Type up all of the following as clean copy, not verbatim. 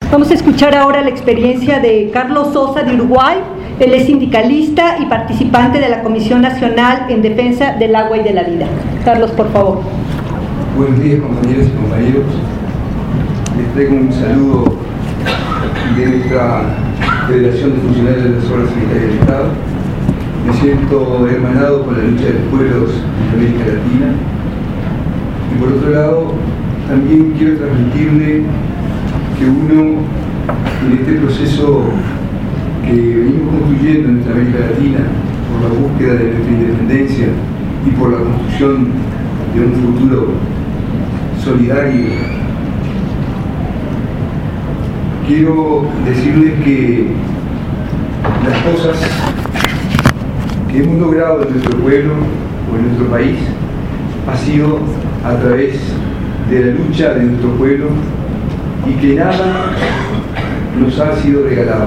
Vamos a escuchar ahora la experiencia de Carlos Sosa de Uruguay. Él es sindicalista y participante de la Comisión Nacional en Defensa del Agua y de la Vida. Carlos, por favor. Buenos días, compañeras y compañeros. Les traigo un saludo de nuestra Federación de Funcionarios de las Obras Sanitarias del Estado. Me siento hermanado con la lucha de los pueblos de América Latina. Y por otro lado, también quiero transmitirle que uno, en este proceso que venimos construyendo en nuestra América Latina, por la búsqueda de nuestra independencia y por la construcción de un futuro solidario, quiero decirles que las cosas que hemos logrado en nuestro pueblo o en nuestro país ha sido a través de la lucha de nuestro pueblo y que nada nos ha sido regalado.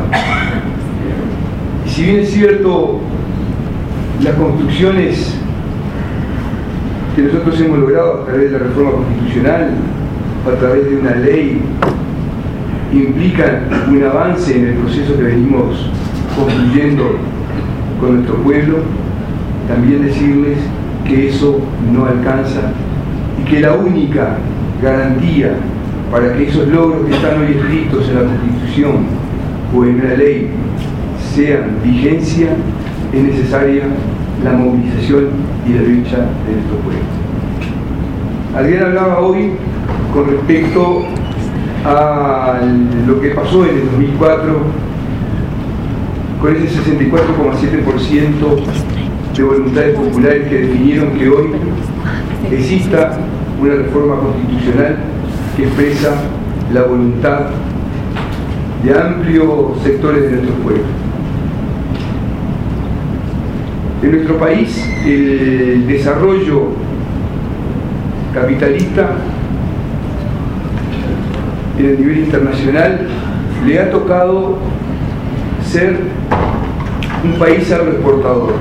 Y si bien es cierto, las construcciones que nosotros hemos logrado a través de la reforma constitucional o a través de una ley implican un avance en el proceso que venimos construyendo con nuestro pueblo, también decirles que eso no alcanza y que la única garantía para que esos logros que están hoy escritos en la Constitución o en una ley sean vigencia, es necesaria la movilización y la lucha de nuestro pueblo. Alguien hablaba hoy con respecto a lo que pasó en el 2004 con ese 64,7% de voluntades populares que definieron que hoy exista una reforma constitucional que expresa la voluntad de amplios sectores de nuestro pueblo. En nuestro país, el desarrollo capitalista en el nivel internacional le ha tocado ser un país agroexportador.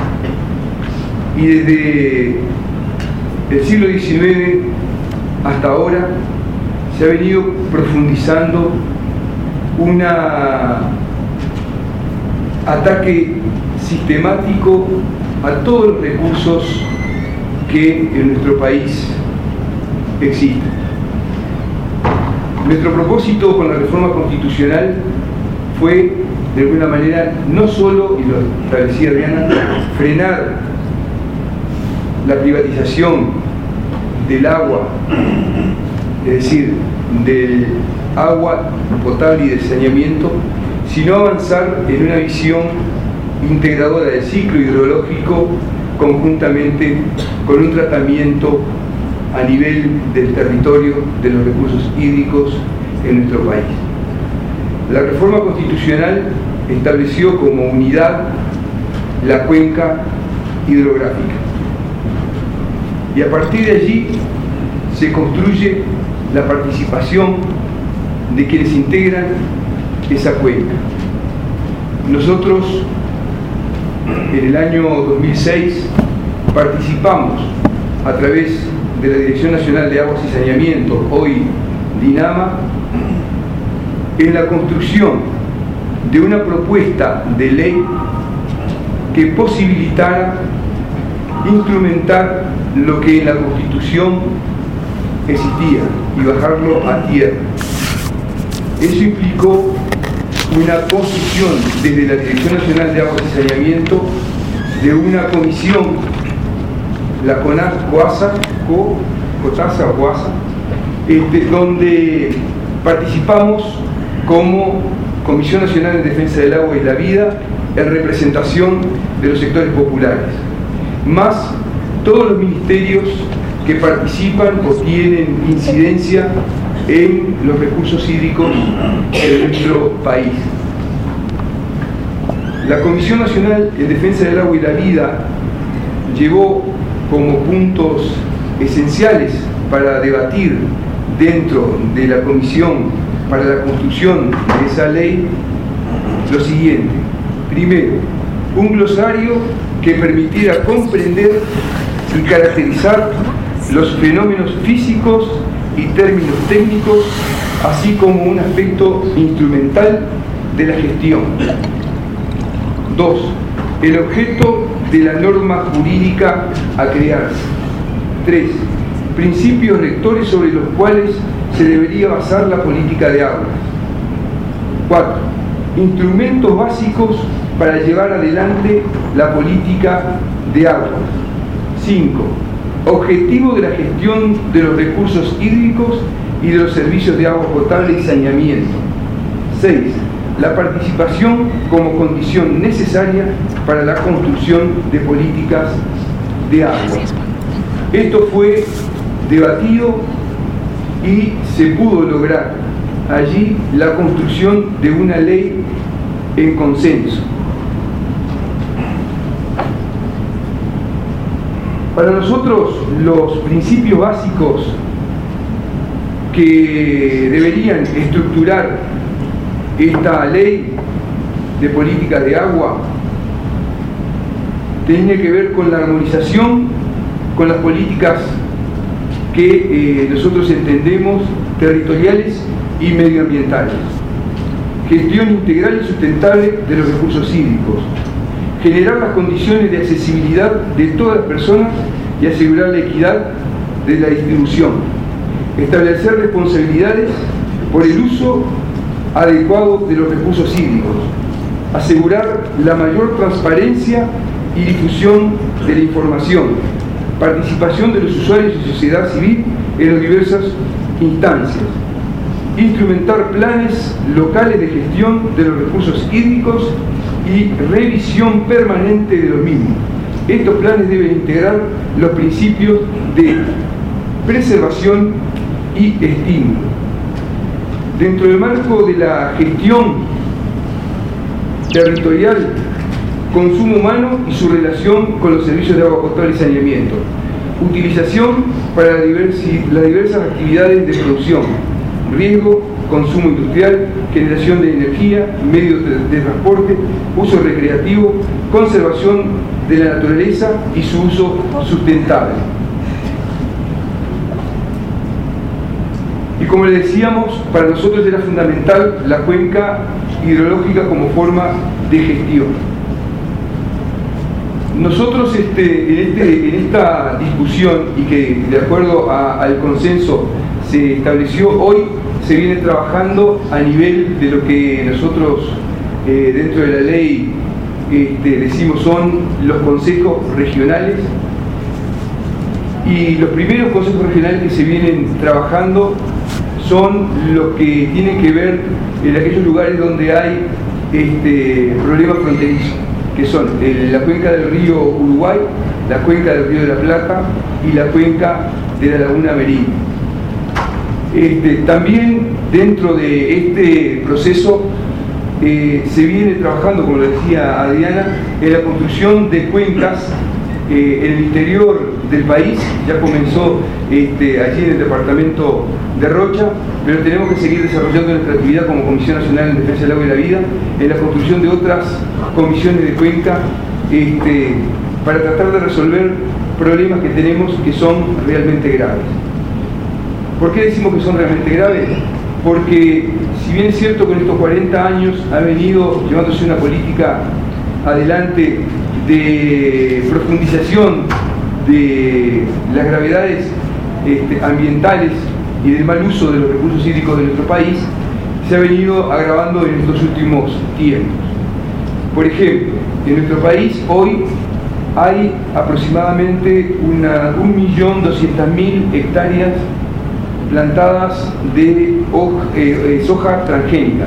Y desde el siglo XIX hasta ahora se ha venido profundizando un ataque sistemático a todos los recursos que en nuestro país existen. Nuestro propósito con la reforma constitucional fue, de alguna manera, no solo, y lo establecía Adriana, frenar la privatización del agua, es decir, del agua potable y del saneamiento, sino avanzar en una visión integradora del ciclo hidrológico conjuntamente con un tratamiento a nivel del territorio de los recursos hídricos en nuestro país. La reforma constitucional estableció como unidad la cuenca hidrográfica y a partir de allí se construye la participación de quienes integran esa cuenca. Nosotros en el año 2006 participamos a través de la Dirección Nacional de Aguas y Saneamiento, hoy DINAMA, en la construcción de una propuesta de ley que posibilitara instrumentar lo que en la Constitución existía y bajarlo a tierra. Eso implicó una construcción desde la Dirección Nacional de Aguas y Saneamiento de una comisión, la CONAS-COASA, donde participamos como Comisión Nacional en Defensa del Agua y la Vida en representación de los sectores populares, más todos los ministerios que participan o tienen incidencia en los recursos hídricos de nuestro país. La Comisión Nacional en Defensa del Agua y la Vida llevó como puntos esenciales para debatir dentro de la Comisión para la construcción de esa ley lo siguiente. Primero, un glosario que permitiera comprender y caracterizar los fenómenos físicos y términos técnicos así como un aspecto instrumental de la gestión. 2. El objeto de la norma jurídica a crearse. 3. Principios rectores sobre los cuales se debería basar la política de aguas. 4. Instrumentos básicos para llevar adelante la política de aguas. 5. Objetivo de la gestión de los recursos hídricos y de los servicios de agua potable y saneamiento. 6. La participación como condición necesaria para la construcción de políticas de agua. Esto fue debatido y se pudo lograr allí la construcción de una ley en consenso. Para nosotros, los principios básicos que deberían estructurar esta ley de políticas de agua tiene que ver con la armonización con las políticas que nosotros entendemos territoriales y medioambientales, gestión integral y sustentable de los recursos hídricos, generar las condiciones de accesibilidad de todas las personas y asegurar la equidad de la distribución, establecer responsabilidades por el uso adecuado de los recursos hídricos, asegurar la mayor transparencia y difusión de la información, participación de los usuarios y sociedad civil en las diversas instancias, instrumentar planes locales de gestión de los recursos hídricos y revisión permanente de los mismos. Estos planes deben integrar los principios de preservación y estímulo. Dentro del marco de la gestión territorial, consumo humano y su relación con los servicios de agua potable y saneamiento, utilización para las diversas actividades de producción, riego, consumo industrial, generación de energía, medios de transporte, uso recreativo, conservación de la naturaleza y su uso sustentable. Y como le decíamos, para nosotros era fundamental la cuenca hidrológica como forma de gestión. Nosotros en esta discusión, y que de acuerdo al consenso se estableció hoy, se viene trabajando a nivel de lo que nosotros dentro de la ley decimos son los consejos regionales, y los primeros consejos regionales que se vienen trabajando son los que tienen que ver en aquellos lugares donde hay problemas fronterizos, que son la cuenca del río Uruguay, la cuenca del río de la Plata y la cuenca de la laguna Merín. También dentro de este proceso se viene trabajando, como lo decía Adriana, en la construcción de cuencas en el interior del país. Ya comenzó allí en el departamento de Rocha, pero tenemos que seguir desarrollando nuestra actividad como Comisión Nacional en Defensa del Agua y la Vida, en la construcción de otras comisiones de cuenca para tratar de resolver problemas que tenemos que son realmente graves. ¿Por qué decimos que son realmente graves? Porque si bien es cierto que en estos 40 años ha venido llevándose una política adelante de profundización de las gravedades ambientales y del mal uso de los recursos hídricos de nuestro país, se ha venido agravando en estos últimos tiempos. Por ejemplo, en nuestro país hoy hay aproximadamente 1.200.000 hectáreas plantadas de soja transgénica,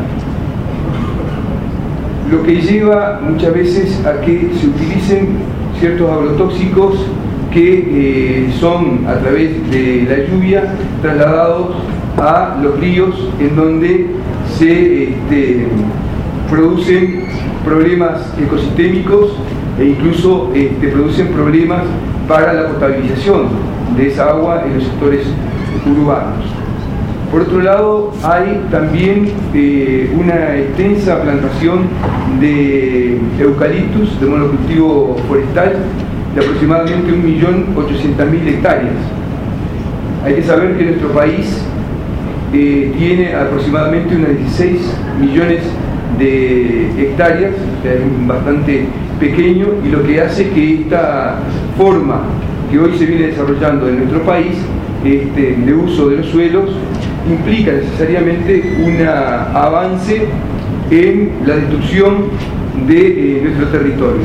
lo que lleva muchas veces a que se utilicen ciertos agrotóxicos que son a través de la lluvia trasladados a los ríos, en donde se producen problemas ecosistémicos e incluso producen problemas para la potabilización de esa agua en los sectores urbanos. Por otro lado, hay también una extensa plantación de eucaliptus, de monocultivo forestal, de aproximadamente 1.800.000 hectáreas. Hay que saber que en nuestro país tiene aproximadamente unas 16 millones de hectáreas, que es bastante pequeño, y lo que hace que esta forma que hoy se viene desarrollando en nuestro país de uso de los suelos implica necesariamente un avance en la destrucción de nuestro territorio.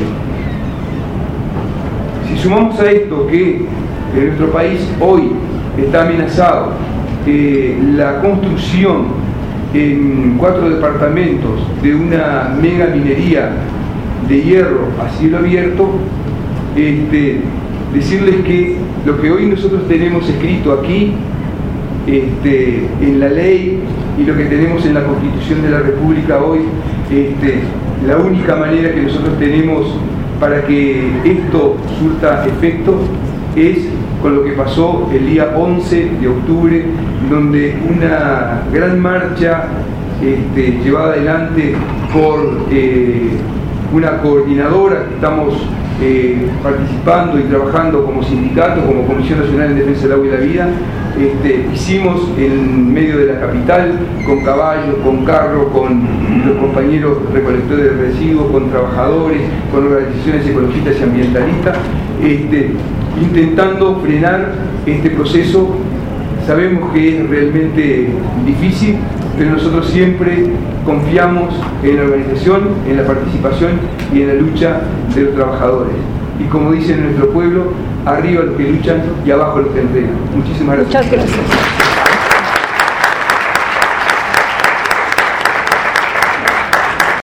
Si sumamos a esto que en nuestro país hoy está amenazado la construcción en 4 departamentos de una mega minería de hierro a cielo abierto, decirles que lo que hoy nosotros tenemos escrito aquí en la ley y lo que tenemos en la Constitución de la República hoy, la única manera que nosotros tenemos para que esto surta efecto es con lo que pasó el día 11 de octubre, donde una gran marcha llevada adelante por una coordinadora que estamos participando y trabajando como sindicato, como Comisión Nacional en Defensa del Agua y la Vida. Hicimos en medio de la capital, con caballos, con carros, con los compañeros recolectores de residuos, con trabajadores, con organizaciones ecologistas y ambientalistas, intentando frenar este proceso. Sabemos que es realmente difícil, pero nosotros siempre confiamos en la organización, en la participación y en la lucha de los trabajadores. Y como dice nuestro pueblo, arriba los que luchan y abajo los que entrenan. Muchísimas gracias. Muchas gracias.